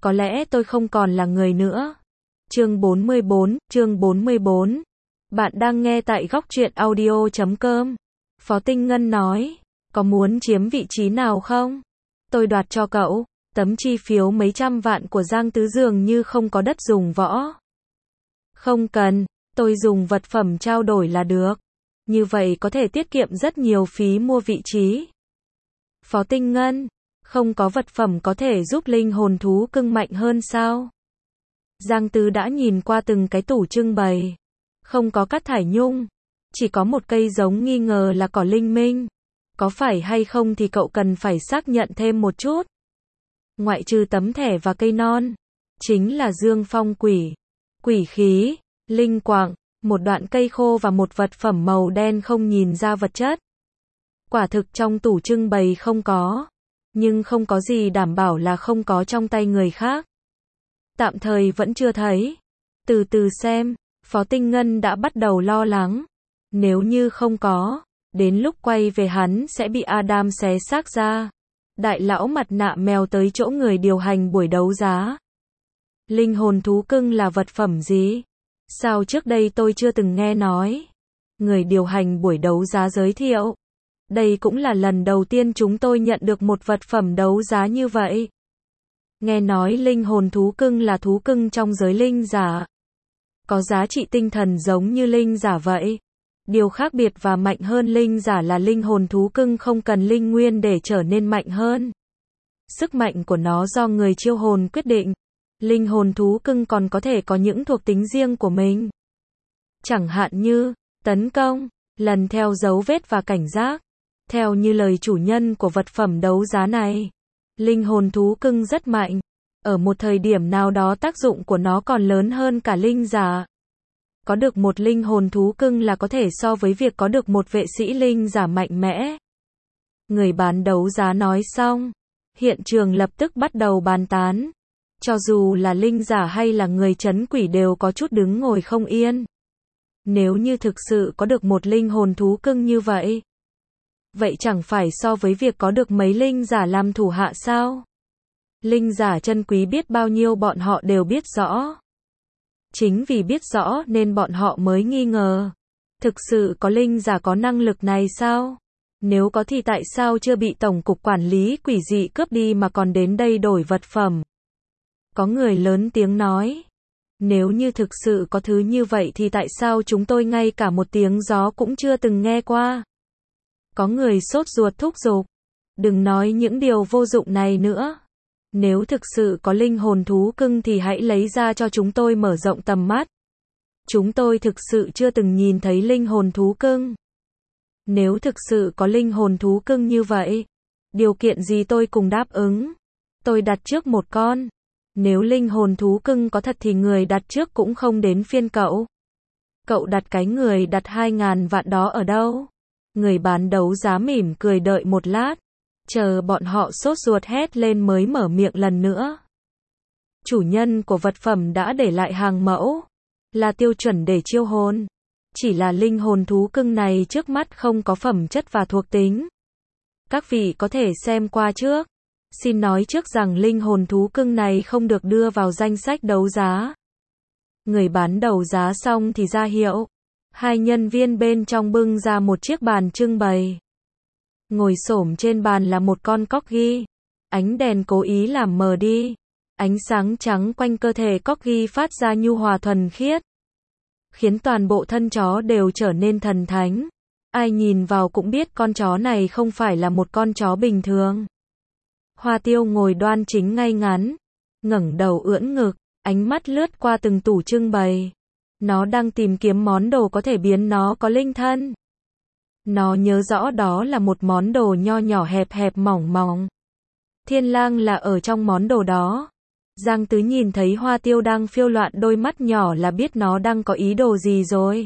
có lẽ tôi không còn là người nữa. Chương 44. Bạn đang nghe tại góc truyện audio.com. Phó Tinh Ngân nói, có muốn chiếm vị trí nào không? Tôi đoạt cho cậu. Tấm chi phiếu mấy trăm vạn của Giang Tứ dường như không có đất dùng võ. Không cần, tôi dùng vật phẩm trao đổi là được. Như vậy có thể tiết kiệm rất nhiều phí mua vị trí. Phó Tinh Ngân, không có vật phẩm có thể giúp linh hồn thú cưng mạnh hơn sao? Giang Tứ đã nhìn qua từng cái tủ trưng bày. Không có cát thải nhung. Chỉ có một cây giống nghi ngờ là cỏ linh minh. Có phải hay không thì cậu cần phải xác nhận thêm một chút. Ngoại trừ tấm thẻ và cây non. Chính là dương phong quỷ. Quỷ khí, linh quạng, một đoạn cây khô và một vật phẩm màu đen không nhìn ra vật chất. Quả thực trong tủ trưng bày không có. Nhưng không có gì đảm bảo là không có trong tay người khác. Tạm thời vẫn chưa thấy. Từ từ xem, Phó Tinh Ngân đã bắt đầu lo lắng. Nếu như không có, đến lúc quay về hắn sẽ bị Adam xé xác ra. Đại lão mặt nạ mèo tới chỗ người điều hành buổi đấu giá. Linh hồn thú cưng là vật phẩm gì? Sao trước đây tôi chưa từng nghe nói? Người điều hành buổi đấu giá giới thiệu. Đây cũng là lần đầu tiên chúng tôi nhận được một vật phẩm đấu giá như vậy. Nghe nói linh hồn thú cưng là thú cưng trong giới linh giả. Có giá trị tinh thần giống như linh giả vậy. Điều khác biệt và mạnh hơn linh giả là linh hồn thú cưng không cần linh nguyên để trở nên mạnh hơn. Sức mạnh của nó do người chiêu hồn quyết định. Linh hồn thú cưng còn có thể có những thuộc tính riêng của mình. Chẳng hạn như, tấn công, lần theo dấu vết và cảnh giác. Theo như lời chủ nhân của vật phẩm đấu giá này, linh hồn thú cưng rất mạnh. Ở một thời điểm nào đó tác dụng của nó còn lớn hơn cả linh giả. Có được một linh hồn thú cưng là có thể so với việc có được một vệ sĩ linh giả mạnh mẽ. Người bán đấu giá nói xong, hiện trường lập tức bắt đầu bàn tán. Cho dù là linh giả hay là người trấn quỷ đều có chút đứng ngồi không yên. Nếu như thực sự có được một linh hồn thú cưng như vậy, vậy chẳng phải so với việc có được mấy linh giả làm thủ hạ sao? Linh giả chân quý biết bao nhiêu bọn họ đều biết rõ. Chính vì biết rõ nên bọn họ mới nghi ngờ. Thực sự có linh giả có năng lực này sao? Nếu có thì tại sao chưa bị Tổng cục Quản lý Quỷ dị cướp đi mà còn đến đây đổi vật phẩm? Có người lớn tiếng nói. Nếu như thực sự có thứ như vậy thì tại sao chúng tôi ngay cả một tiếng gió cũng chưa từng nghe qua? Có người sốt ruột thúc giục. Đừng nói những điều vô dụng này nữa. Nếu thực sự có linh hồn thú cưng thì hãy lấy ra cho chúng tôi mở rộng tầm mắt. Chúng tôi thực sự chưa từng nhìn thấy linh hồn thú cưng. Nếu thực sự có linh hồn thú cưng như vậy, điều kiện gì tôi cùng đáp ứng. Tôi đặt trước một con. Nếu linh hồn thú cưng có thật thì người đặt trước cũng không đến phiên cậu. Cậu đặt cái người đặt 2.000 vạn đó ở đâu? Người bán đấu giá mỉm cười đợi một lát. Chờ bọn họ sốt ruột hét lên mới mở miệng lần nữa. Chủ nhân của vật phẩm đã để lại hàng mẫu. Là tiêu chuẩn để chiêu hồn. Chỉ là linh hồn thú cưng này trước mắt không có phẩm chất và thuộc tính. Các vị có thể xem qua trước. Xin nói trước rằng linh hồn thú cưng này không được đưa vào danh sách đấu giá. Người bán đấu giá xong thì ra hiệu. Hai nhân viên bên trong bưng ra một chiếc bàn trưng bày. Ngồi xổm trên bàn là một con corgi. Ánh đèn cố ý làm mờ đi. Ánh sáng trắng quanh cơ thể corgi phát ra nhu hòa thuần khiết. Khiến toàn bộ thân chó đều trở nên thần thánh. Ai nhìn vào cũng biết con chó này không phải là một con chó bình thường. Hoa Tiêu ngồi đoan chính ngay ngắn. Ngẩng đầu ưỡn ngực. Ánh mắt lướt qua từng tủ trưng bày. Nó đang tìm kiếm món đồ có thể biến nó có linh thân. Nó nhớ rõ đó là một món đồ nho nhỏ hẹp hẹp mỏng mỏng. Thiên lang là ở trong món đồ đó. Giang Tứ nhìn thấy Hoa Tiêu đang phiêu loạn đôi mắt nhỏ là biết nó đang có ý đồ gì rồi.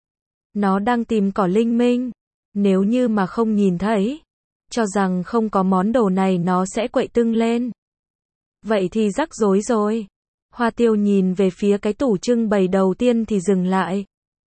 Nó đang tìm cỏ linh minh. Nếu như mà không nhìn thấy, cho rằng không có món đồ này nó sẽ quậy tưng lên. Vậy thì rắc rối rồi. Hoa Tiêu nhìn về phía cái tủ trưng bày đầu tiên thì dừng lại.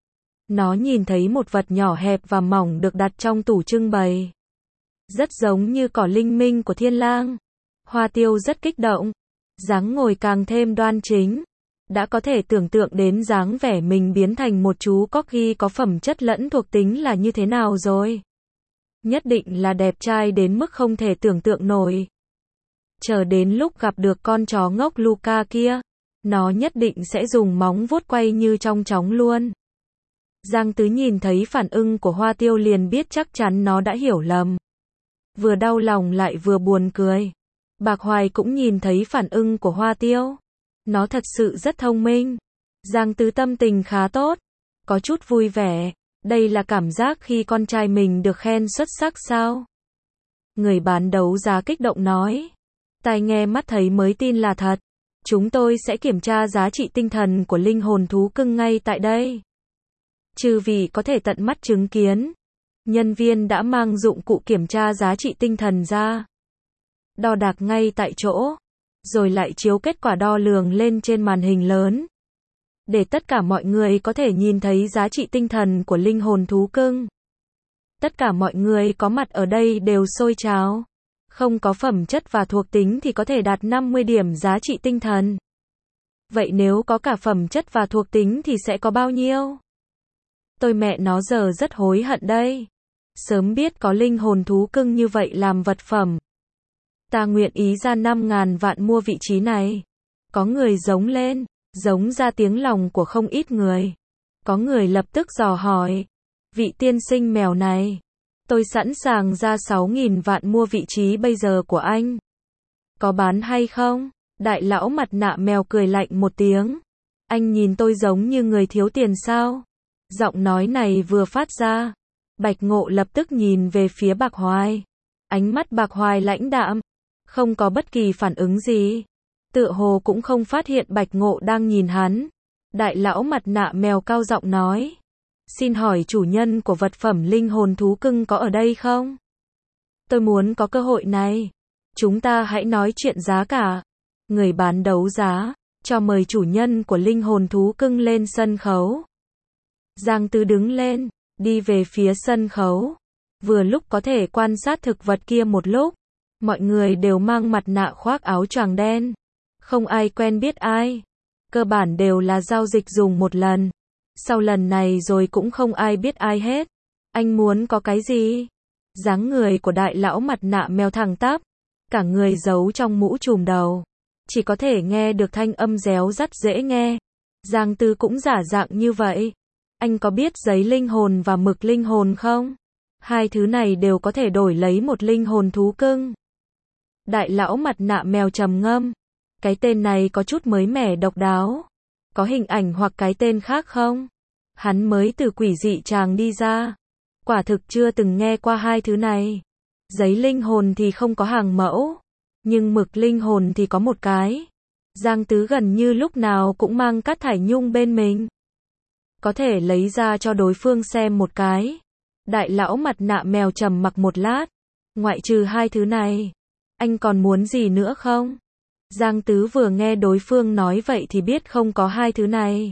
Nó nhìn thấy một vật nhỏ hẹp và mỏng được đặt trong tủ trưng bày. Rất giống như cỏ linh minh của Thiên Lang. Hoa Tiêu rất kích động. Dáng ngồi càng thêm đoan chính. Đã có thể tưởng tượng đến dáng vẻ mình biến thành một chú corgi có phẩm chất lẫn thuộc tính là như thế nào rồi. Nhất định là đẹp trai đến mức không thể tưởng tượng nổi. Chờ đến lúc gặp được con chó ngốc Luca kia, nó nhất định sẽ dùng móng vuốt quay như trong chóng luôn. Giang Tứ nhìn thấy phản ứng của Hoa Tiêu liền biết chắc chắn nó đã hiểu lầm. Vừa đau lòng lại vừa buồn cười. Bạc Hoài cũng nhìn thấy phản ứng của Hoa Tiêu. Nó thật sự rất thông minh. Giang Tứ tâm tình khá tốt, có chút vui vẻ. Đây là cảm giác khi con trai mình được khen xuất sắc sao? Người bán đấu giá kích động nói. Tai nghe mắt thấy mới tin là thật. Chúng tôi sẽ kiểm tra giá trị tinh thần của linh hồn thú cưng ngay tại đây. Trừ vì có thể tận mắt chứng kiến, nhân viên đã mang dụng cụ kiểm tra giá trị tinh thần ra. Đo đạc ngay tại chỗ, rồi lại chiếu kết quả đo lường lên trên màn hình lớn. Để tất cả mọi người có thể nhìn thấy giá trị tinh thần của linh hồn thú cưng. Tất cả mọi người có mặt ở đây đều sôi trào. Không có phẩm chất và thuộc tính thì có thể đạt 50 điểm giá trị tinh thần. Vậy nếu có cả phẩm chất và thuộc tính thì sẽ có bao nhiêu? Tôi mẹ nó giờ rất hối hận đây. Sớm biết có linh hồn thú cưng như vậy làm vật phẩm. Ta nguyện ý ra 5.000 vạn mua vị trí này. Có người giống lên, giống ra tiếng lòng của không ít người. Có người lập tức dò hỏi. Vị tiên sinh mèo này, tôi sẵn sàng ra 6.000 vạn mua vị trí bây giờ của anh. Có bán hay không? Đại lão mặt nạ mèo cười lạnh một tiếng. Anh nhìn tôi giống như người thiếu tiền sao? Giọng nói này vừa phát ra, Bạch Ngộ lập tức nhìn về phía Bạc Hoài. Ánh mắt Bạc Hoài lãnh đạm, không có bất kỳ phản ứng gì. Tựa hồ cũng không phát hiện Bạch Ngộ đang nhìn hắn. Đại lão mặt nạ mèo cao giọng nói. Xin hỏi chủ nhân của vật phẩm linh hồn thú cưng có ở đây không? Tôi muốn có cơ hội này. Chúng ta hãy nói chuyện giá cả. Người bán đấu giá, cho mời chủ nhân của linh hồn thú cưng lên sân khấu. Giang Tứ đứng lên, đi về phía sân khấu. Vừa lúc có thể quan sát thực vật kia một lúc. Mọi người đều mang mặt nạ khoác áo choàng đen. Không ai quen biết ai. Cơ bản đều là giao dịch dùng một lần. Sau lần này rồi cũng không ai biết ai hết. Anh muốn có cái gì? Dáng người của đại lão mặt nạ mèo thẳng tắp. Cả người giấu trong mũ trùm đầu. Chỉ có thể nghe được thanh âm réo rắt dễ nghe. Giang Tứ cũng giả dạng như vậy. Anh có biết giấy linh hồn và mực linh hồn không? Hai thứ này đều có thể đổi lấy một linh hồn thú cưng. Đại lão mặt nạ mèo trầm ngâm. Cái tên này có chút mới mẻ độc đáo. Có hình ảnh hoặc cái tên khác không? Hắn mới từ quỷ dị tràng đi ra. Quả thực chưa từng nghe qua hai thứ này. Giấy linh hồn thì không có hàng mẫu. Nhưng mực linh hồn thì có một cái. Giang Tứ gần như lúc nào cũng mang cát thải nhung bên mình. Có thể lấy ra cho đối phương xem một cái. Đại lão mặt nạ mèo trầm mặc một lát. Ngoại trừ hai thứ này, anh còn muốn gì nữa không? Giang Tứ vừa nghe đối phương nói vậy thì biết không có hai thứ này.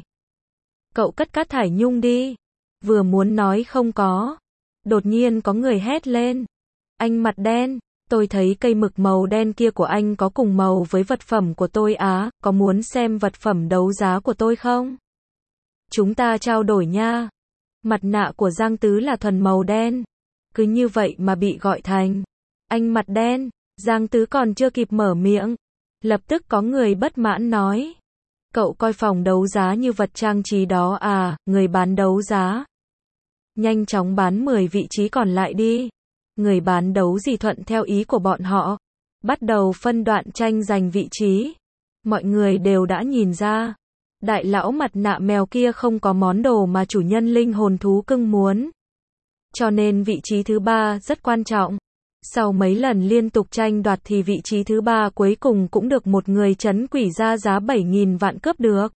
Cậu cất cát thải nhung đi. Vừa muốn nói không có. Đột nhiên có người hét lên. Anh mặt đen, tôi thấy cây mực màu đen kia của anh có cùng màu với vật phẩm của tôi á, có muốn xem vật phẩm đấu giá của tôi không? Chúng ta trao đổi nha. Mặt nạ của Giang Tứ là thuần màu đen. Cứ như vậy mà bị gọi thành anh mặt đen. Giang Tứ còn chưa kịp mở miệng. Lập tức có người bất mãn nói. Cậu coi phòng đấu giá như vật trang trí đó à, người bán đấu giá. Nhanh chóng bán 10 vị trí còn lại đi. Người bán đấu gì thuận theo ý của bọn họ. Bắt đầu phân đoạn tranh giành vị trí. Mọi người đều đã nhìn ra. Đại lão mặt nạ mèo kia không có món đồ mà chủ nhân linh hồn thú cưng muốn. Cho nên vị trí thứ 3 rất quan trọng. Sau mấy lần liên tục tranh đoạt thì vị trí thứ 3 cuối cùng cũng được một người trấn quỷ ra giá 7.000 vạn cướp được.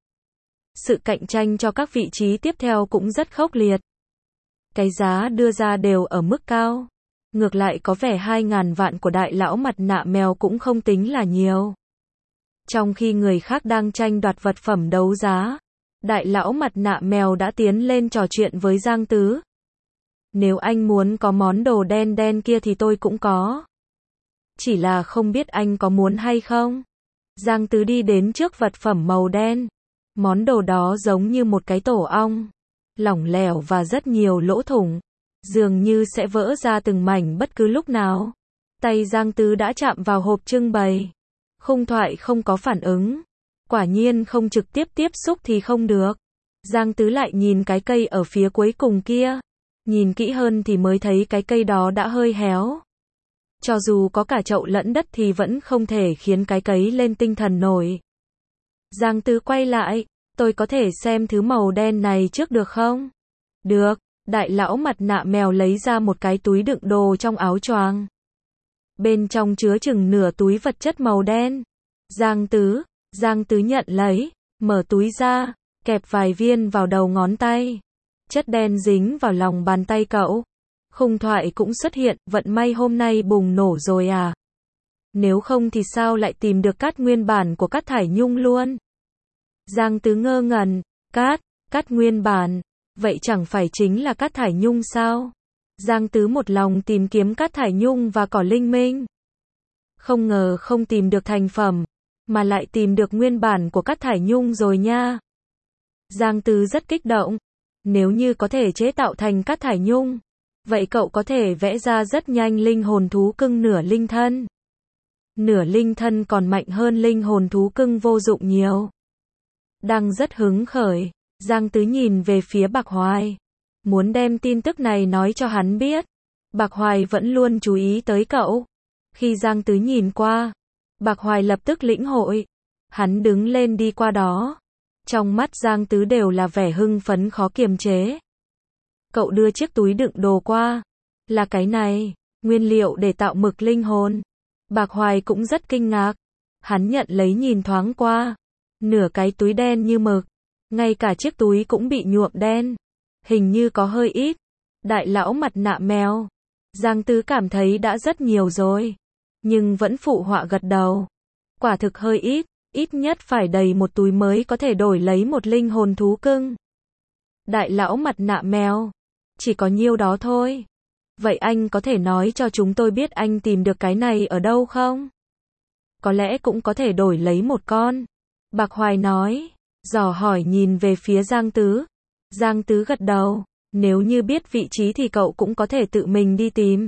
Sự cạnh tranh cho các vị trí tiếp theo cũng rất khốc liệt. Cái giá đưa ra đều ở mức cao. Ngược lại có vẻ 2.000 vạn của đại lão mặt nạ mèo cũng không tính là nhiều. Trong khi người khác đang tranh đoạt vật phẩm đấu giá, đại lão mặt nạ mèo đã tiến lên trò chuyện với Giang Tứ. Nếu anh muốn có món đồ đen đen kia thì tôi cũng có. Chỉ là không biết anh có muốn hay không. Giang Tứ đi đến trước vật phẩm màu đen. Món đồ đó giống như một cái tổ ong, lỏng lẻo và rất nhiều lỗ thủng, dường như sẽ vỡ ra từng mảnh bất cứ lúc nào. Tay Giang Tứ đã chạm vào hộp trưng bày. Khung thoại không có phản ứng. Quả nhiên không trực tiếp tiếp xúc thì không được. Giang Tứ lại nhìn cái cây ở phía cuối cùng kia. Nhìn kỹ hơn thì mới thấy cái cây đó đã hơi héo. Cho dù có cả chậu lẫn đất thì vẫn không thể khiến cái cấy lên tinh thần nổi. Giang Tứ quay lại, tôi có thể xem thứ màu đen này trước được không? Được, đại lão mặt nạ mèo lấy ra một cái túi đựng đồ trong áo choàng. Bên trong chứa chừng nửa túi vật chất màu đen. Giang Tứ nhận lấy, mở túi ra, kẹp vài viên vào đầu ngón tay. Chất đen dính vào lòng bàn tay cậu. Khung thoại cũng xuất hiện, vận may hôm nay bùng nổ rồi à? Nếu không thì sao lại tìm được cát nguyên bản của Cát Thải Nhung luôn? Giang Tứ ngơ ngẩn, cát nguyên bản, vậy chẳng phải chính là Cát Thải Nhung sao? Giang Tứ một lòng tìm kiếm Cát Thải Nhung và cỏ linh minh. Không ngờ không tìm được thành phẩm, mà lại tìm được nguyên bản của Cát Thải Nhung rồi nha. Giang Tứ rất kích động. Nếu như có thể chế tạo thành Cát Thải Nhung, vậy cậu có thể vẽ ra rất nhanh linh hồn thú cưng nửa linh thân. Nửa linh thân còn mạnh hơn linh hồn thú cưng vô dụng nhiều. Đang rất hứng khởi, Giang Tứ nhìn về phía Bạc Hoài. Muốn đem tin tức này nói cho hắn biết. Bạc Hoài vẫn luôn chú ý tới cậu. Khi Giang Tứ nhìn qua, Bạc Hoài lập tức lĩnh hội. Hắn đứng lên đi qua đó. Trong mắt Giang Tứ đều là vẻ hưng phấn khó kiềm chế. Cậu đưa chiếc túi đựng đồ qua. Là cái này, nguyên liệu để tạo mực linh hồn. Bạc Hoài cũng rất kinh ngạc. Hắn nhận lấy nhìn thoáng qua. Nửa cái túi đen như mực. Ngay cả chiếc túi cũng bị nhuộm đen. Hình như có hơi ít. Đại lão mặt nạ mèo. Giang Tứ cảm thấy đã rất nhiều rồi. Nhưng vẫn phụ họa gật đầu. Quả thực hơi ít. Ít nhất phải đầy một túi mới có thể đổi lấy một linh hồn thú cưng. Đại lão mặt nạ mèo. Chỉ có nhiêu đó thôi. Vậy anh có thể nói cho chúng tôi biết anh tìm được cái này ở đâu không? Có lẽ cũng có thể đổi lấy một con. Bạc Hoài nói. Dò hỏi nhìn về phía Giang Tứ. Giang Tứ gật đầu. Nếu như biết vị trí thì cậu cũng có thể tự mình đi tìm.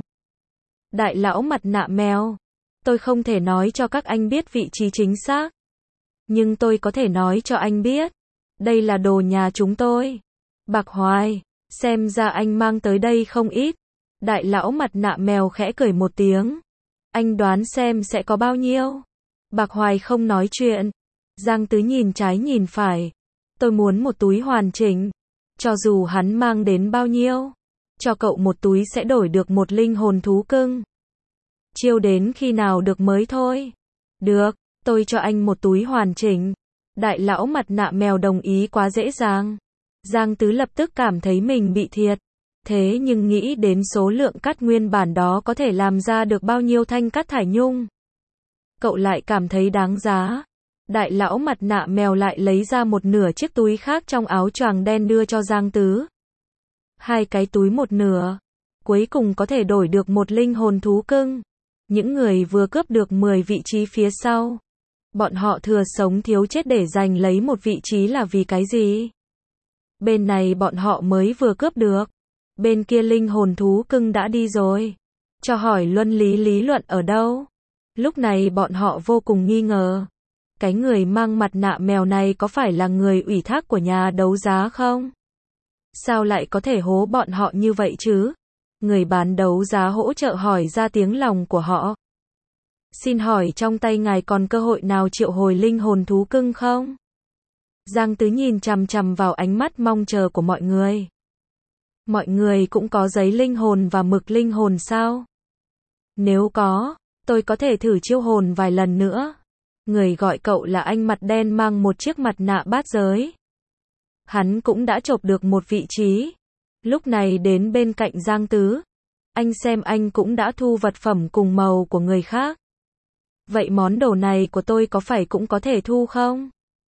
Đại lão mặt nạ mèo. Tôi không thể nói cho các anh biết vị trí chính xác. Nhưng tôi có thể nói cho anh biết. Đây là đồ nhà chúng tôi. Bạc Hoài. Xem ra anh mang tới đây không ít. Đại lão mặt nạ mèo khẽ cười một tiếng. Anh đoán xem sẽ có bao nhiêu. Bạc Hoài không nói chuyện. Giang Tứ nhìn trái nhìn phải. Tôi muốn một túi hoàn chỉnh. Cho dù hắn mang đến bao nhiêu. Cho cậu một túi sẽ đổi được một linh hồn thú cưng. Chiêu đến khi nào được mới thôi. Được, tôi cho anh một túi hoàn chỉnh. Đại lão mặt nạ mèo đồng ý quá dễ dàng. Giang Tứ lập tức cảm thấy mình bị thiệt. Thế nhưng nghĩ đến số lượng cát nguyên bản đó có thể làm ra được bao nhiêu thanh Cát Thải Nhung. Cậu lại cảm thấy đáng giá. Đại lão mặt nạ mèo lại lấy ra một nửa chiếc túi khác trong áo choàng đen đưa cho Giang Tứ. Hai cái túi một nửa. Cuối cùng có thể đổi được một linh hồn thú cưng. Những người vừa cướp được 10 vị trí phía sau. Bọn họ thừa sống thiếu chết để giành lấy một vị trí là vì cái gì? Bên này bọn họ mới vừa cướp được. Bên kia linh hồn thú cưng đã đi rồi. Cho hỏi luân lý luận ở đâu? Lúc này bọn họ vô cùng nghi ngờ. Cái người mang mặt nạ mèo này có phải là người ủy thác của nhà đấu giá không? Sao lại có thể hố bọn họ như vậy chứ? Người bán đấu giá hỗ trợ hỏi ra tiếng lòng của họ. Xin hỏi trong tay ngài còn cơ hội nào triệu hồi linh hồn thú cưng không? Giang Tứ nhìn chằm chằm vào ánh mắt mong chờ của mọi người. Mọi người cũng có giấy linh hồn và mực linh hồn sao? Nếu có, tôi có thể thử chiêu hồn vài lần nữa. Người gọi cậu là anh mặt đen mang một chiếc mặt nạ bát giới. Hắn cũng đã chộp được một vị trí. Lúc này đến bên cạnh Giang Tứ. Anh xem anh cũng đã thu vật phẩm cùng màu của người khác. Vậy món đồ này của tôi có phải cũng có thể thu không?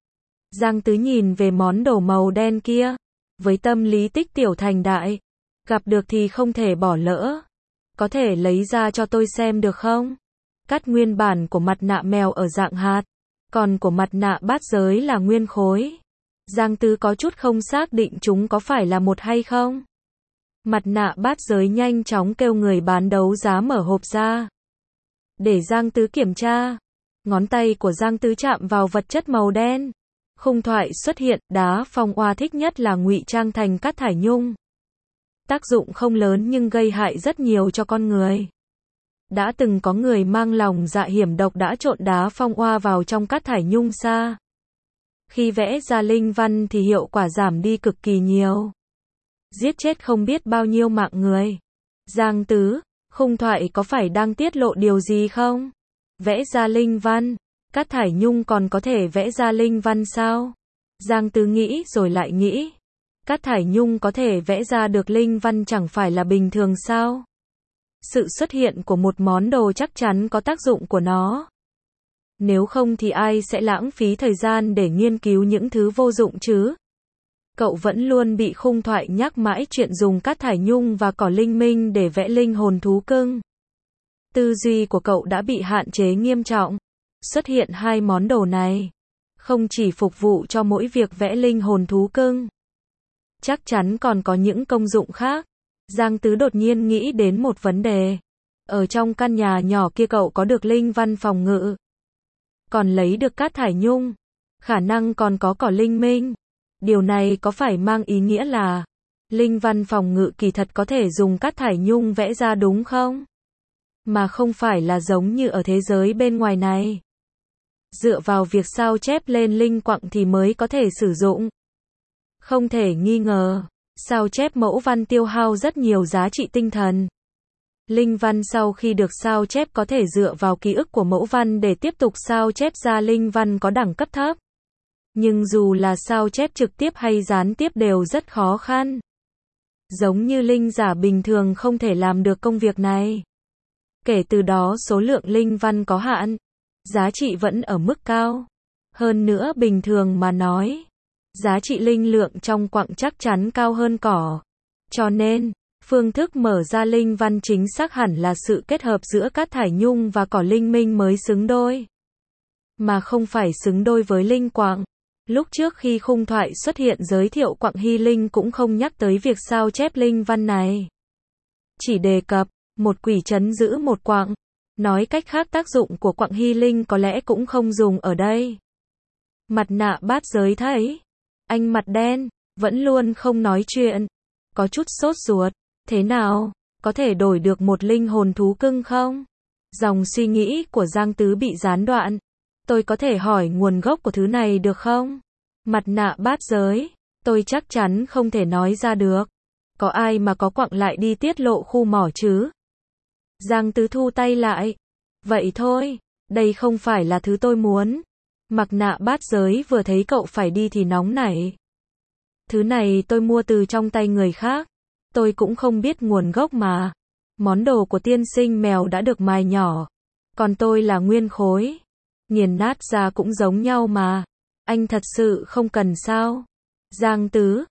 Giang Tứ nhìn về món đồ màu đen kia. Với tâm lý tích tiểu thành đại. Gặp được thì không thể bỏ lỡ. Có thể lấy ra cho tôi xem được không? Cắt nguyên bản của mặt nạ mèo ở dạng hạt. Còn của mặt nạ bát giới là nguyên khối. Giang Tứ có chút không xác định chúng có phải là một hay không. Mặt nạ bát giới nhanh chóng kêu người bán đấu giá mở hộp ra. Để Giang Tứ kiểm tra. Ngón tay của Giang Tứ chạm vào vật chất màu đen. Khung thoại xuất hiện, đá phong oa thích nhất là ngụy trang thành cát thải nhung. Tác dụng không lớn nhưng gây hại rất nhiều cho con người. Đã từng có người mang lòng dạ hiểm độc đã trộn đá phong oa vào trong cát thải nhung sa. Khi vẽ ra linh văn thì hiệu quả giảm đi cực kỳ nhiều. Giết chết không biết bao nhiêu mạng người. Giang Tứ, khung thoại có phải đang tiết lộ điều gì không? Vẽ ra linh văn, cát thải nhung còn có thể vẽ ra linh văn sao? Giang Tứ nghĩ rồi lại nghĩ. Cát thải nhung có thể vẽ ra được linh văn chẳng phải là bình thường sao? Sự xuất hiện của một món đồ chắc chắn có tác dụng của nó. Nếu không thì ai sẽ lãng phí thời gian để nghiên cứu những thứ vô dụng chứ? Cậu vẫn luôn bị khung thoại nhắc mãi chuyện dùng cát thải nhung và cỏ linh minh để vẽ linh hồn thú cưng. Tư duy của cậu đã bị hạn chế nghiêm trọng. Xuất hiện hai món đồ này. Không chỉ phục vụ cho mỗi việc vẽ linh hồn thú cưng. Chắc chắn còn có những công dụng khác. Giang Tứ đột nhiên nghĩ đến một vấn đề. Ở trong căn nhà nhỏ kia cậu có được linh văn phòng ngự. Còn lấy được cát thải nhung. Khả năng còn có cỏ linh minh. Điều này có phải mang ý nghĩa là linh văn phòng ngự kỳ thật có thể dùng cát thải nhung vẽ ra đúng không? Mà không phải là giống như ở thế giới bên ngoài này. Dựa vào việc sao chép lên linh quặng thì mới có thể sử dụng. Không thể nghi ngờ, sao chép mẫu văn tiêu hao rất nhiều giá trị tinh thần. Linh văn sau khi được sao chép có thể dựa vào ký ức của mẫu văn để tiếp tục sao chép ra linh văn có đẳng cấp thấp. Nhưng dù là sao chép trực tiếp hay gián tiếp đều rất khó khăn. Giống như linh giả bình thường không thể làm được công việc này. Kể từ đó số lượng linh văn có hạn, giá trị vẫn ở mức cao. Hơn nữa bình thường mà nói, giá trị linh lượng trong quặng chắc chắn cao hơn cỏ. Cho nên, phương thức mở ra linh văn chính xác hẳn là sự kết hợp giữa cát thải nhung và cỏ linh minh mới xứng đôi. Mà không phải xứng đôi với linh quặng. Lúc trước khi khung thoại xuất hiện giới thiệu quặng hy linh cũng không nhắc tới việc sao chép linh văn này. Chỉ đề cập, một quỷ trấn giữ một quặng. Nói cách khác tác dụng của quặng hy linh có lẽ cũng không dùng ở đây. Mặt nạ bát giới thấy. Anh mặt đen, vẫn luôn không nói chuyện. Có chút sốt ruột. Thế nào, có thể đổi được một linh hồn thú cưng không? Dòng suy nghĩ của Giang Tứ bị gián đoạn. Tôi có thể hỏi nguồn gốc của thứ này được không? Mặt nạ bát giới, tôi chắc chắn không thể nói ra được. Có ai mà có quặng lại đi tiết lộ khu mỏ chứ? Giang Tứ thu tay lại. Vậy thôi, đây không phải là thứ tôi muốn. Mặt nạ bát giới vừa thấy cậu phải đi thì nóng nảy. Thứ này tôi mua từ trong tay người khác. Tôi cũng không biết nguồn gốc mà. Món đồ của tiên sinh mèo đã được mài nhỏ. Còn tôi là nguyên khối. Nghiền nát ra cũng giống nhau mà. Anh thật sự không cần sao? Giang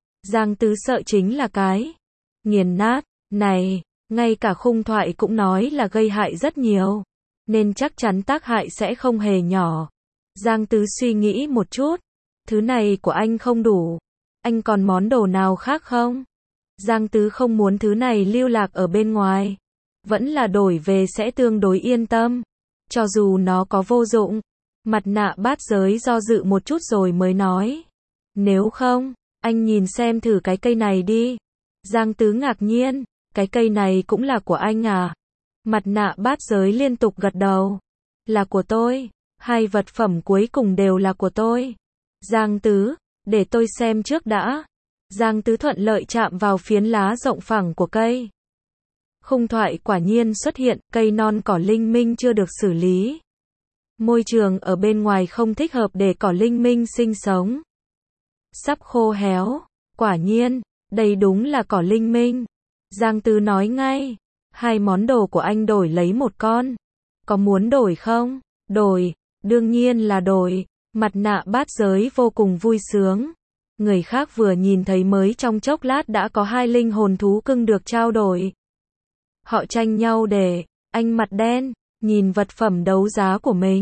Tứ sợ chính là cái nghiền nát này, ngay cả khung thoại cũng nói là gây hại rất nhiều, nên chắc chắn tác hại sẽ không hề nhỏ. Giang Tứ suy nghĩ một chút, thứ này của anh không đủ, anh còn món đồ nào khác không? Giang Tứ không muốn thứ này lưu lạc ở bên ngoài, vẫn là đổi về sẽ tương đối yên tâm, cho dù nó có vô dụng. Mặt nạ bát giới do dự một chút rồi mới nói. Nếu không, anh nhìn xem thử cái cây này đi. Giang Tứ ngạc nhiên, cái cây này cũng là của anh à? Mặt nạ bát giới liên tục gật đầu. Là của tôi, hai vật phẩm cuối cùng đều là của tôi. Giang Tứ, để tôi xem trước đã. Giang Tứ thuận lợi chạm vào phiến lá rộng phẳng của cây. Khung thoại quả nhiên xuất hiện, cây non cỏ linh minh chưa được xử lý. Môi trường ở bên ngoài không thích hợp để cỏ linh minh sinh sống. Sắp khô héo. Quả nhiên, đây đúng là cỏ linh minh. Giang Tứ nói ngay. Hai món đồ của anh đổi lấy một con. Có muốn đổi không? Đổi, đương nhiên là đổi. Mặt nạ bát giới vô cùng vui sướng. Người khác vừa nhìn thấy mới trong chốc lát đã có hai linh hồn thú cưng được trao đổi. Họ tranh nhau để, anh mặt đen, nhìn vật phẩm đấu giá của mình.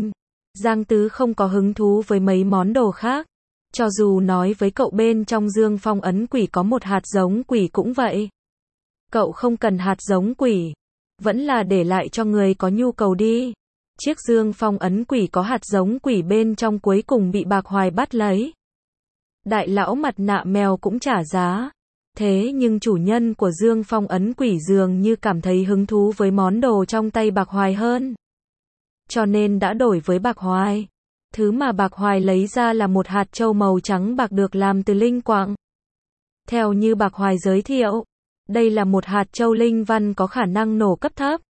Giang Tứ không có hứng thú với mấy món đồ khác. Cho dù nói với cậu bên trong dương phong ấn quỷ có một hạt giống quỷ cũng vậy. Cậu không cần hạt giống quỷ. Vẫn là để lại cho người có nhu cầu đi. Chiếc dương phong ấn quỷ có hạt giống quỷ bên trong cuối cùng bị Bạc Hoài bắt lấy. Đại lão mặt nạ mèo cũng trả giá. Thế nhưng chủ nhân của dương phong ấn quỷ dường như cảm thấy hứng thú với món đồ trong tay Bạc Hoài hơn. Cho nên đã đổi với Bạc Hoài. Thứ mà Bạc Hoài lấy ra là một hạt châu màu trắng bạc được làm từ linh quặng. Theo như Bạc Hoài giới thiệu, đây là một hạt châu linh văn có khả năng nổ cấp thấp.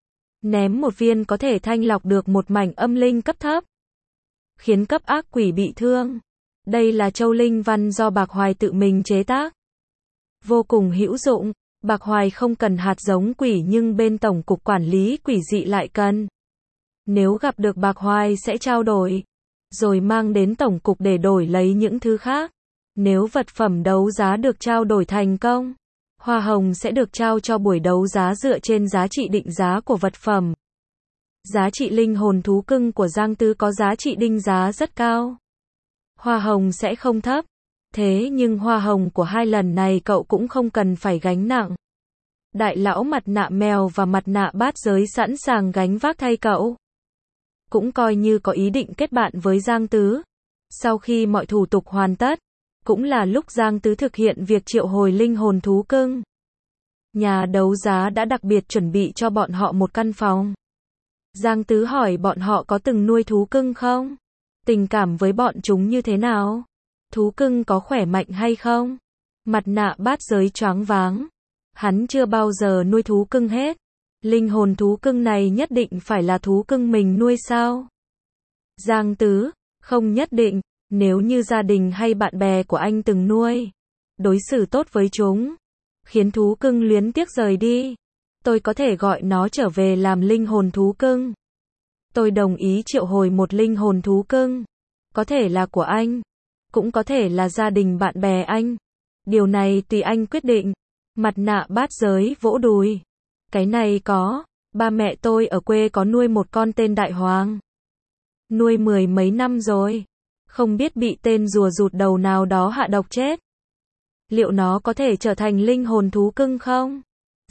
Ném một viên có thể thanh lọc được một mảnh âm linh cấp thấp, khiến cấp ác quỷ bị thương. Đây là châu linh văn do Bạc Hoài tự mình chế tác. Vô cùng hữu dụng. Bạc Hoài không cần hạt giống quỷ nhưng bên Tổng cục Quản lý Quỷ dị lại cần. Nếu gặp được Bạc Hoài sẽ trao đổi, rồi mang đến Tổng cục để đổi lấy những thứ khác. Nếu vật phẩm đấu giá được trao đổi thành công, hoa hồng sẽ được trao cho buổi đấu giá dựa trên giá trị định giá của vật phẩm. Giá trị linh hồn thú cưng của Giang Tứ có giá trị định giá rất cao. Hoa hồng sẽ không thấp. Thế nhưng hoa hồng của hai lần này cậu cũng không cần phải gánh nặng. Đại lão mặt nạ mèo và mặt nạ bát giới sẵn sàng gánh vác thay cậu. Cũng coi như có ý định kết bạn với Giang Tứ. Sau khi mọi thủ tục hoàn tất, cũng là lúc Giang Tứ thực hiện việc triệu hồi linh hồn thú cưng. Nhà đấu giá đã đặc biệt chuẩn bị cho bọn họ một căn phòng. Giang Tứ hỏi bọn họ có từng nuôi thú cưng không? Tình cảm với bọn chúng như thế nào? Thú cưng có khỏe mạnh hay không? Mặt nạ bát giới choáng váng. Hắn chưa bao giờ nuôi thú cưng hết. Linh hồn thú cưng này nhất định phải là thú cưng mình nuôi sao? Giang Tứ, không nhất định. Nếu như gia đình hay bạn bè của anh từng nuôi, đối xử tốt với chúng, khiến thú cưng luyến tiếc rời đi, tôi có thể gọi nó trở về làm linh hồn thú cưng. Tôi đồng ý triệu hồi một linh hồn thú cưng. Có thể là của anh, cũng có thể là gia đình bạn bè anh. Điều này tùy anh quyết định. Mặt nạ bát giới vỗ đùi. Cái này có, ba mẹ tôi ở quê có nuôi một con tên Đại Hoàng. Nuôi 10 mấy năm rồi. Không biết bị tên rùa rụt đầu nào đó hạ độc chết. Liệu nó có thể trở thành linh hồn thú cưng không?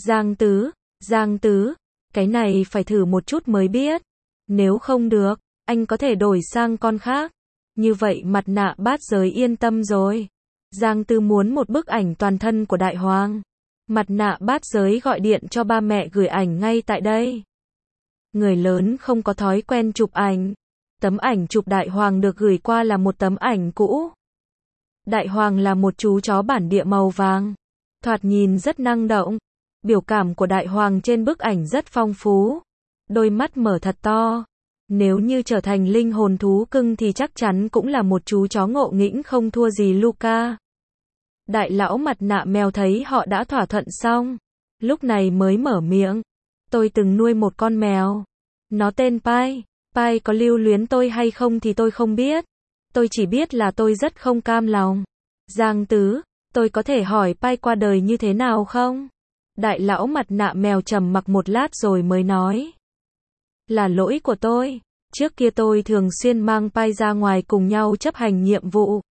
Giang Tứ, cái này phải thử một chút mới biết. Nếu không được, anh có thể đổi sang con khác. Như vậy mặt nạ bát giới yên tâm rồi. Giang Tứ muốn một bức ảnh toàn thân của Đại Hoàng. Mặt nạ bát giới gọi điện cho ba mẹ gửi ảnh ngay tại đây. Người lớn không có thói quen chụp ảnh. Tấm ảnh chụp Đại Hoàng được gửi qua là một tấm ảnh cũ. Đại Hoàng là một chú chó bản địa màu vàng. Thoạt nhìn rất năng động. Biểu cảm của Đại Hoàng trên bức ảnh rất phong phú. Đôi mắt mở thật to. Nếu như trở thành linh hồn thú cưng thì chắc chắn cũng là một chú chó ngộ nghĩnh không thua gì Luca. Đại lão mặt nạ mèo thấy họ đã thỏa thuận xong. Lúc này mới mở miệng. Tôi từng nuôi một con mèo. Nó tên Pai. Pai có lưu luyến tôi hay không thì tôi không biết. Tôi chỉ biết là tôi rất không cam lòng. Giang Tứ, tôi có thể hỏi Pai qua đời như thế nào không? Đại lão mặt nạ mèo trầm mặc một lát rồi mới nói. Là lỗi của tôi. Trước kia tôi thường xuyên mang Pai ra ngoài cùng nhau chấp hành nhiệm vụ.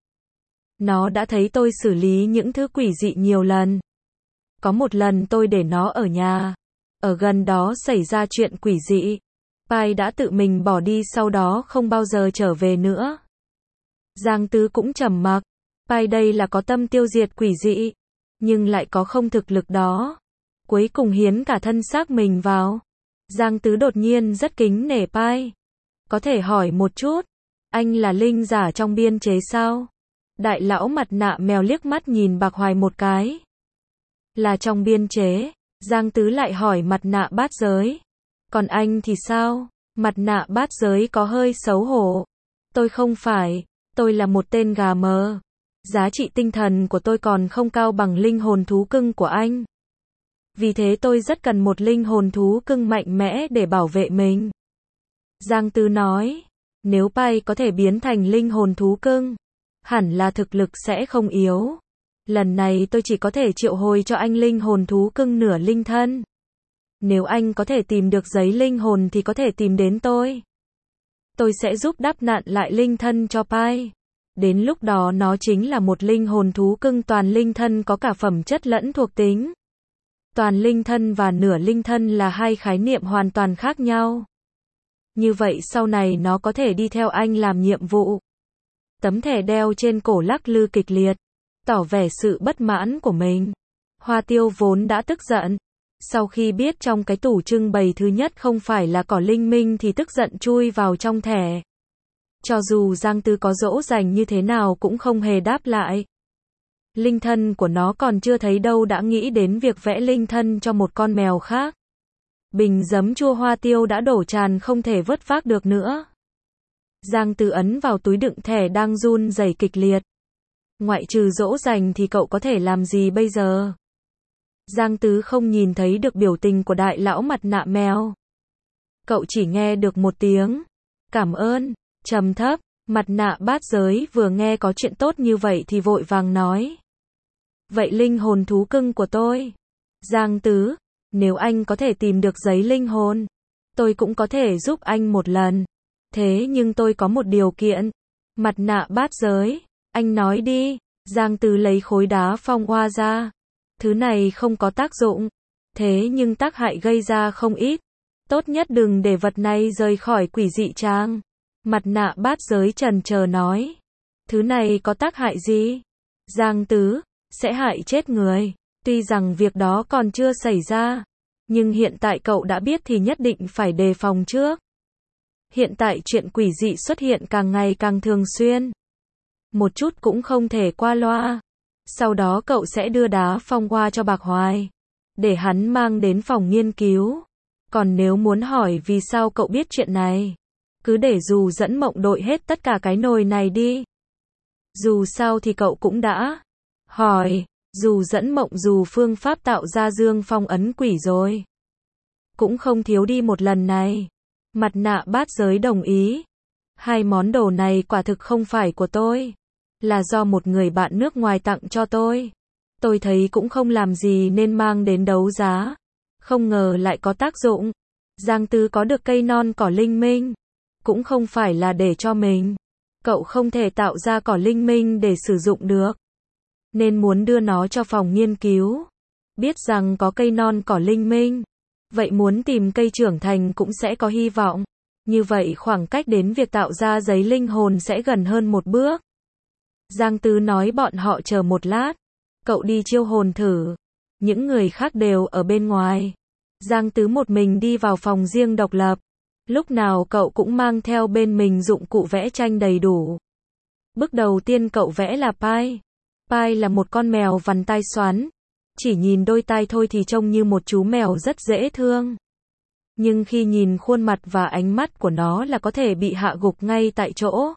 Nó đã thấy tôi xử lý những thứ quỷ dị nhiều lần. Có một lần tôi để nó ở nhà. Ở gần đó xảy ra chuyện quỷ dị. Pai đã tự mình bỏ đi sau đó không bao giờ trở về nữa. Giang Tứ cũng trầm mặc. Pai đây là có tâm tiêu diệt quỷ dị, nhưng lại có không thực lực đó. Cuối cùng hiến cả thân xác mình vào. Giang Tứ đột nhiên rất kính nể Pai. Có thể hỏi một chút, anh là linh giả trong biên chế sao? Đại lão mặt nạ mèo liếc mắt nhìn Bạc Hoài một cái. Là trong biên chế. Giang Tứ lại hỏi mặt nạ bát giới. Còn anh thì sao? Mặt nạ bát giới có hơi xấu hổ. Tôi không phải, tôi là một tên gà mờ. Giá trị tinh thần của tôi còn không cao bằng linh hồn thú cưng của anh. Vì thế tôi rất cần một linh hồn thú cưng mạnh mẽ để bảo vệ mình. Giang Tứ nói, nếu Pai có thể biến thành linh hồn thú cưng, hẳn là thực lực sẽ không yếu. Lần này tôi chỉ có thể triệu hồi cho anh linh hồn thú cưng nửa linh thân. Nếu anh có thể tìm được giấy linh hồn thì có thể tìm đến tôi. tôi sẽ giúp đắp nặn lại linh thân cho Pai. Đến lúc đó nó chính là một linh hồn thú cưng toàn linh thân có cả phẩm chất lẫn thuộc tính. Toàn linh thân và nửa linh thân là hai khái niệm hoàn toàn khác nhau. Như vậy sau này nó có thể đi theo anh làm nhiệm vụ. Tấm thẻ đeo trên cổ lắc lư kịch liệt, tỏ vẻ sự bất mãn của mình. Hoa Tiêu vốn đã tức giận. Sau khi biết trong cái tủ trưng bày thứ nhất không phải là cỏ linh minh thì tức giận chui vào trong thẻ. Cho dù Giang Tứ có dỗ dành như thế nào cũng không hề đáp lại. Linh thân của nó còn chưa thấy đâu đã nghĩ đến việc vẽ linh thân cho một con mèo khác. Bình giấm chua Hoa Tiêu đã đổ tràn không thể vớt vác được nữa. Giang Tứ ấn vào túi đựng thẻ đang run rẩy kịch liệt. Ngoại trừ dỗ dành thì cậu có thể làm gì bây giờ? Giang Tứ không nhìn thấy được biểu tình của đại lão mặt nạ mèo. Cậu chỉ nghe được một tiếng cảm ơn, trầm thấp. Mặt nạ bát giới vừa nghe có chuyện tốt như vậy thì vội vàng nói. Vậy linh hồn thú cưng của tôi? Giang Tứ, nếu anh có thể tìm được giấy linh hồn, tôi cũng có thể giúp anh một lần. Thế nhưng tôi có một điều kiện. Mặt nạ bát giới, anh nói đi. Giang Tứ lấy khối đá phong hoa ra. Thứ này không có tác dụng, thế nhưng tác hại gây ra không ít. Tốt nhất đừng để vật này rời khỏi quỷ dị trang. Mặt nạ bát giới chần chờ nói. Thứ này có tác hại gì? Giang Tứ, sẽ hại chết người. Tuy rằng việc đó còn chưa xảy ra, nhưng hiện tại cậu đã biết thì nhất định phải đề phòng trước. Hiện tại chuyện quỷ dị xuất hiện càng ngày càng thường xuyên. Một chút cũng không thể qua loa. Sau đó cậu sẽ đưa đá phong hoa cho Bạc Hoài, để hắn mang đến phòng nghiên cứu. Còn nếu muốn hỏi vì sao cậu biết chuyện này, cứ để Dù Dẫn Mộng đội hết tất cả cái nồi này đi. Dù sao thì cậu cũng đã hỏi Dù Dẫn Mộng dù phương pháp tạo ra dương phong ấn quỷ rồi. Cũng không thiếu đi một lần này. Mặt nạ bát giới đồng ý. Hai món đồ này quả thực không phải của tôi, là do một người bạn nước ngoài tặng cho tôi. Tôi thấy cũng không làm gì nên mang đến đấu giá. Không ngờ lại có tác dụng. Giang Tứ có được cây non cỏ linh minh, cũng không phải là để cho mình. Cậu không thể tạo ra cỏ linh minh để sử dụng được, nên muốn đưa nó cho phòng nghiên cứu. Biết rằng có cây non cỏ linh minh, vậy muốn tìm cây trưởng thành cũng sẽ có hy vọng. Như vậy khoảng cách đến việc tạo ra giấy linh hồn sẽ gần hơn một bước. Giang Tứ nói bọn họ chờ một lát. Cậu đi chiêu hồn thử. Những người khác đều ở bên ngoài. Giang Tứ một mình đi vào phòng riêng độc lập. Lúc nào cậu cũng mang theo bên mình dụng cụ vẽ tranh đầy đủ. Bước đầu tiên cậu vẽ là Pai. Pai là một con mèo vằn tai xoắn. Chỉ nhìn đôi tai thôi thì trông như một chú mèo rất dễ thương. Nhưng khi nhìn khuôn mặt và ánh mắt của nó là có thể bị hạ gục ngay tại chỗ.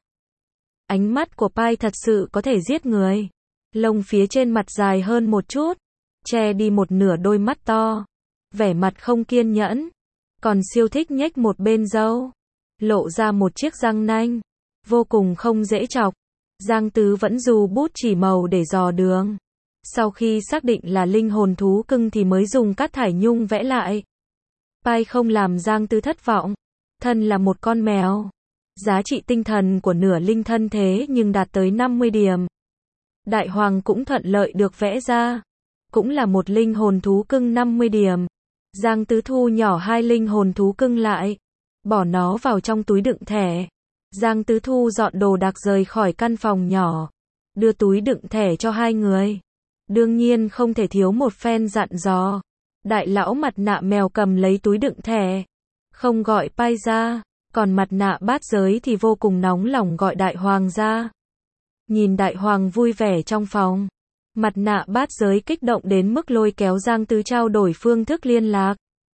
Ánh mắt của Pai thật sự có thể giết người. Lông phía trên mặt dài hơn một chút, che đi một nửa đôi mắt to. Vẻ mặt không kiên nhẫn, còn siêu thích nhếch một bên râu, lộ ra một chiếc răng nanh, vô cùng không dễ chọc. Giang Tứ vẫn dù bút chỉ màu để dò đường. Sau khi xác định là linh hồn thú cưng thì mới dùng cát thải nhung vẽ lại. Pai không làm Giang Tứ thất vọng. Thân là một con mèo. Giá trị tinh thần của nửa linh thân thế nhưng đạt tới 50 điểm. Đại Hoàng cũng thuận lợi được vẽ ra. Cũng là một linh hồn thú cưng 50 điểm. Giang Tứ thu nhỏ hai linh hồn thú cưng lại, bỏ nó vào trong túi đựng thẻ. Giang Tứ thu dọn đồ đạc rời khỏi căn phòng nhỏ, đưa túi đựng thẻ cho hai người. Đương nhiên không thể thiếu một phen dặn dò. Đại lão mặt nạ mèo cầm lấy túi đựng thẻ, không gọi Pai ra, còn mặt nạ bát giới thì vô cùng nóng lòng gọi Đại Hoàng ra. Nhìn Đại Hoàng vui vẻ trong phòng, mặt nạ bát giới kích động đến mức lôi kéo Giang Tứ trao đổi phương thức liên lạc.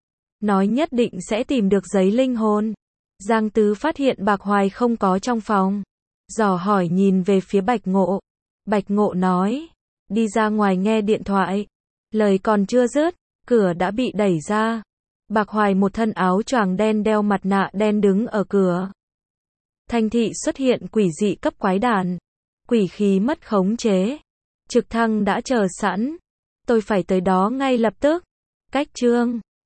Nói nhất định sẽ tìm được giấy linh hồn. Giang Tứ phát hiện Bạc Hoài không có trong phòng. Dò hỏi nhìn về phía Bạch Ngộ. Bạch Ngộ nói, đi ra ngoài nghe điện thoại. Lời còn chưa dứt, cửa đã bị đẩy ra. Bạc Hoài một thân áo choàng đen đeo mặt nạ đen đứng ở cửa. Thành thị xuất hiện quỷ dị cấp quái đản. Quỷ khí mất khống chế. Trực thăng đã chờ sẵn. Tôi phải tới đó ngay lập tức. Cách chương